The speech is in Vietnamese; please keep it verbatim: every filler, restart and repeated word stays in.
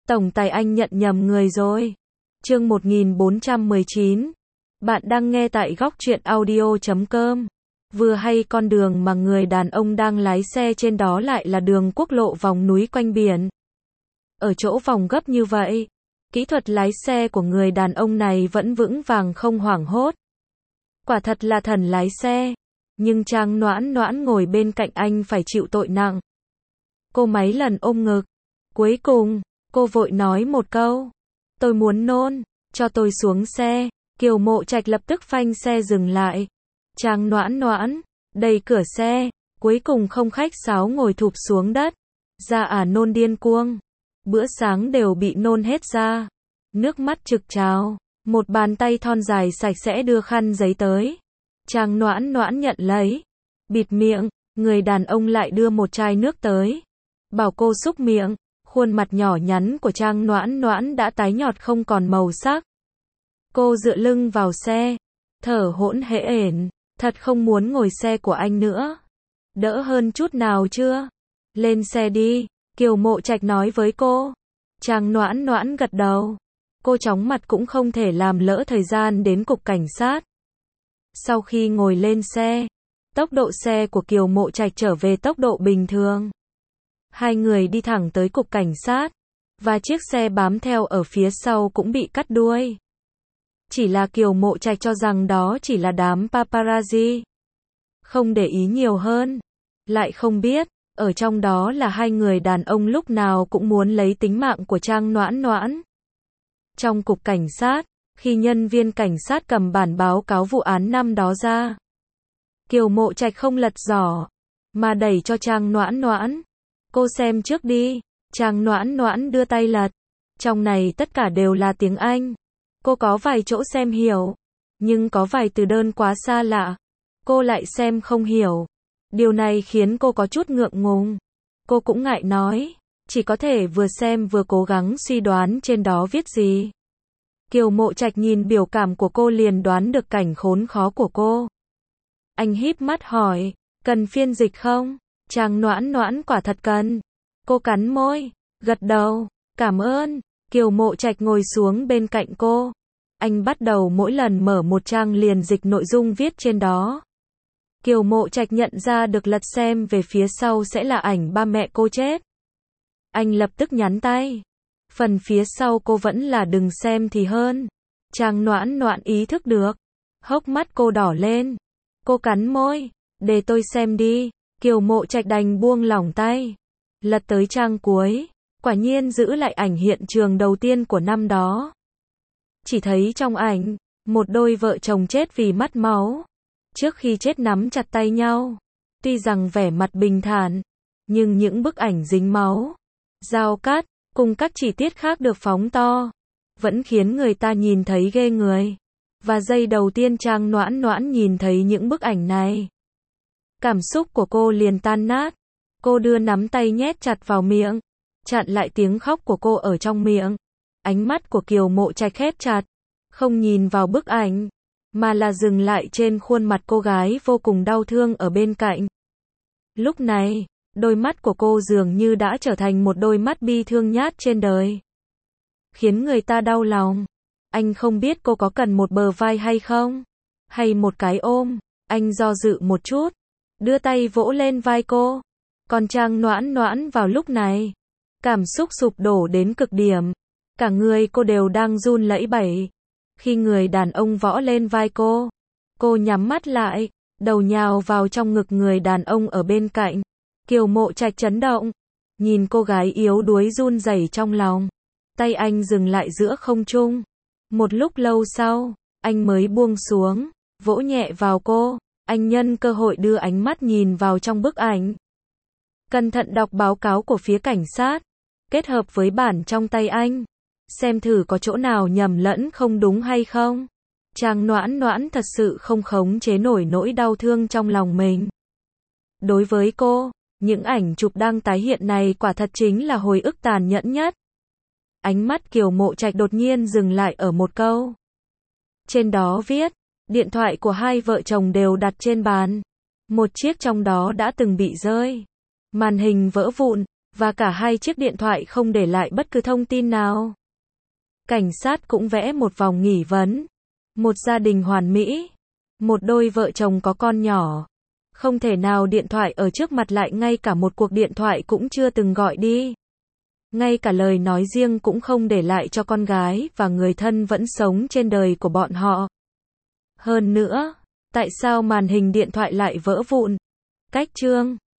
Tổng tài anh nhận nhầm người rồi. Chương một nghìn bốn trăm mười chín. Bạn đang nghe tại góc truyện audio chấm com. Vừa hay con đường mà người đàn ông đang lái xe trên đó lại là đường quốc lộ vòng núi quanh biển. Ở chỗ vòng gấp như vậy, kỹ thuật lái xe của người đàn ông này vẫn vững vàng không hoảng hốt. Quả thật là thần lái xe. Nhưng Trang Noãn Noãn ngồi bên cạnh anh phải chịu tội nặng. Cô mấy lần ôm ngực. Cuối cùng, cô vội nói một câu. Tôi muốn nôn, cho tôi xuống xe. Kiều Mộ Trạch lập tức phanh xe dừng lại. Trang Noãn Noãn, đẩy cửa xe, cuối cùng không khách sáo ngồi thụp xuống đất. Ra à nôn điên cuồng. Bữa sáng đều bị nôn hết ra. Nước mắt trực trào. Một bàn tay thon dài sạch sẽ đưa khăn giấy tới. Trang Noãn Noãn nhận lấy. Bịt miệng, người đàn ông lại đưa một chai nước tới. Bảo cô xúc miệng. Khuôn mặt nhỏ nhắn của Trang Noãn Noãn đã tái nhợt không còn màu sắc. Cô dựa lưng vào xe. Thở hỗn hển. Thật không muốn ngồi xe của anh nữa. Đỡ hơn chút nào chưa? Lên xe đi. Kiều Mộ Trạch nói với cô. Trang Noãn Noãn gật đầu. Cô chóng mặt cũng không thể làm lỡ thời gian đến cục cảnh sát. Sau khi ngồi lên xe, tốc độ xe của Kiều Mộ Trạch trở về tốc độ bình thường. Hai người đi thẳng tới cục cảnh sát, và chiếc xe bám theo ở phía sau cũng bị cắt đuôi. Chỉ là Kiều Mộ Trạch cho rằng đó chỉ là đám paparazzi. Không để ý nhiều hơn. Lại không biết, ở trong đó là hai người đàn ông lúc nào cũng muốn lấy tính mạng của Trang Noãn Noãn. Trong cục cảnh sát, khi nhân viên cảnh sát cầm bản báo cáo vụ án năm đó ra, Kiều Mộ Trạch không lật giỏ, mà đẩy cho Trang Noãn Noãn. Cô xem trước đi. Trang Noãn Noãn đưa tay lật. Trong này tất cả đều là tiếng Anh. Cô có vài chỗ xem hiểu, nhưng có vài từ đơn quá xa lạ. Cô lại xem không hiểu. Điều này khiến cô có chút ngượng ngùng. Cô cũng ngại nói, chỉ có thể vừa xem vừa cố gắng suy đoán trên đó viết gì. Kiều Mộ Trạch nhìn biểu cảm của cô liền đoán được cảnh khốn khó của cô. Anh híp mắt hỏi, cần phiên dịch không? Trang Noãn Noãn quả thật cần. Cô cắn môi, gật đầu, cảm ơn. Kiều Mộ Trạch ngồi xuống bên cạnh cô. Anh bắt đầu mỗi lần mở một trang liền dịch nội dung viết trên đó. Kiều Mộ Trạch nhận ra được lật xem về phía sau sẽ là ảnh ba mẹ cô chết. Anh lập tức nhắn tay. Phần phía sau cô vẫn là đừng xem thì hơn. Trang Noãn Noãn ý thức được. Hốc mắt cô đỏ lên. Cô cắn môi. Để tôi xem đi. Kiều Mộ Trạch đành buông lỏng tay. Lật tới trang cuối. Quả nhiên giữ lại ảnh hiện trường đầu tiên của năm đó. Chỉ thấy trong ảnh, một đôi vợ chồng chết vì mất máu. Trước khi chết nắm chặt tay nhau. Tuy rằng vẻ mặt bình thản, nhưng những bức ảnh dính máu, dao cắt, cùng các chi tiết khác được phóng to, vẫn khiến người ta nhìn thấy ghê người. Và giây đầu tiên Trang Noãn Noãn nhìn thấy những bức ảnh này, cảm xúc của cô liền tan nát. Cô đưa nắm tay nhét chặt vào miệng, chặn lại tiếng khóc của cô ở trong miệng. Ánh mắt của Kiều Mộ Trạch khép chặt, không nhìn vào bức ảnh, mà là dừng lại trên khuôn mặt cô gái vô cùng đau thương ở bên cạnh. Lúc này, đôi mắt của cô dường như đã trở thành một đôi mắt bi thương nhất trên đời, khiến người ta đau lòng. Anh không biết cô có cần một bờ vai hay không, hay một cái ôm. Anh do dự một chút, đưa tay vỗ lên vai cô. Còn Trang Noãn Noãn vào lúc này, cảm xúc sụp đổ đến cực điểm. Cả người cô đều đang run lẩy bẩy. Khi người đàn ông võ lên vai cô, cô nhắm mắt lại, đầu nhào vào trong ngực người đàn ông ở bên cạnh. Kiều Mộ Trạch chấn động, nhìn cô gái yếu đuối run rẩy trong lòng. Tay anh dừng lại giữa không trung. Một lúc lâu sau, anh mới buông xuống, vỗ nhẹ vào cô. Anh nhân cơ hội đưa ánh mắt nhìn vào trong bức ảnh. Cẩn thận đọc báo cáo của phía cảnh sát, kết hợp với bản trong tay anh, xem thử có chỗ nào nhầm lẫn không đúng hay không. Trang Noãn Noãn thật sự không khống chế nổi nỗi đau thương trong lòng mình. Đối với cô, những ảnh chụp đang tái hiện này quả thật chính là hồi ức tàn nhẫn nhất. Ánh mắt Kiều Mộ Trạch đột nhiên dừng lại ở một câu. Trên đó viết, điện thoại của hai vợ chồng đều đặt trên bàn. Một chiếc trong đó đã từng bị rơi. Màn hình vỡ vụn, Và cả hai chiếc điện thoại không để lại bất cứ thông tin nào. Cảnh sát cũng vẽ một vòng nghi vấn. Một gia đình hoàn mỹ. Một đôi vợ chồng có con nhỏ. Không thể nào điện thoại ở trước mặt lại ngay cả một cuộc điện thoại cũng chưa từng gọi đi. Ngay cả lời nói riêng cũng không để lại cho con gái và người thân vẫn sống trên đời của bọn họ. Hơn nữa, tại sao màn hình điện thoại lại vỡ vụn? Cách chương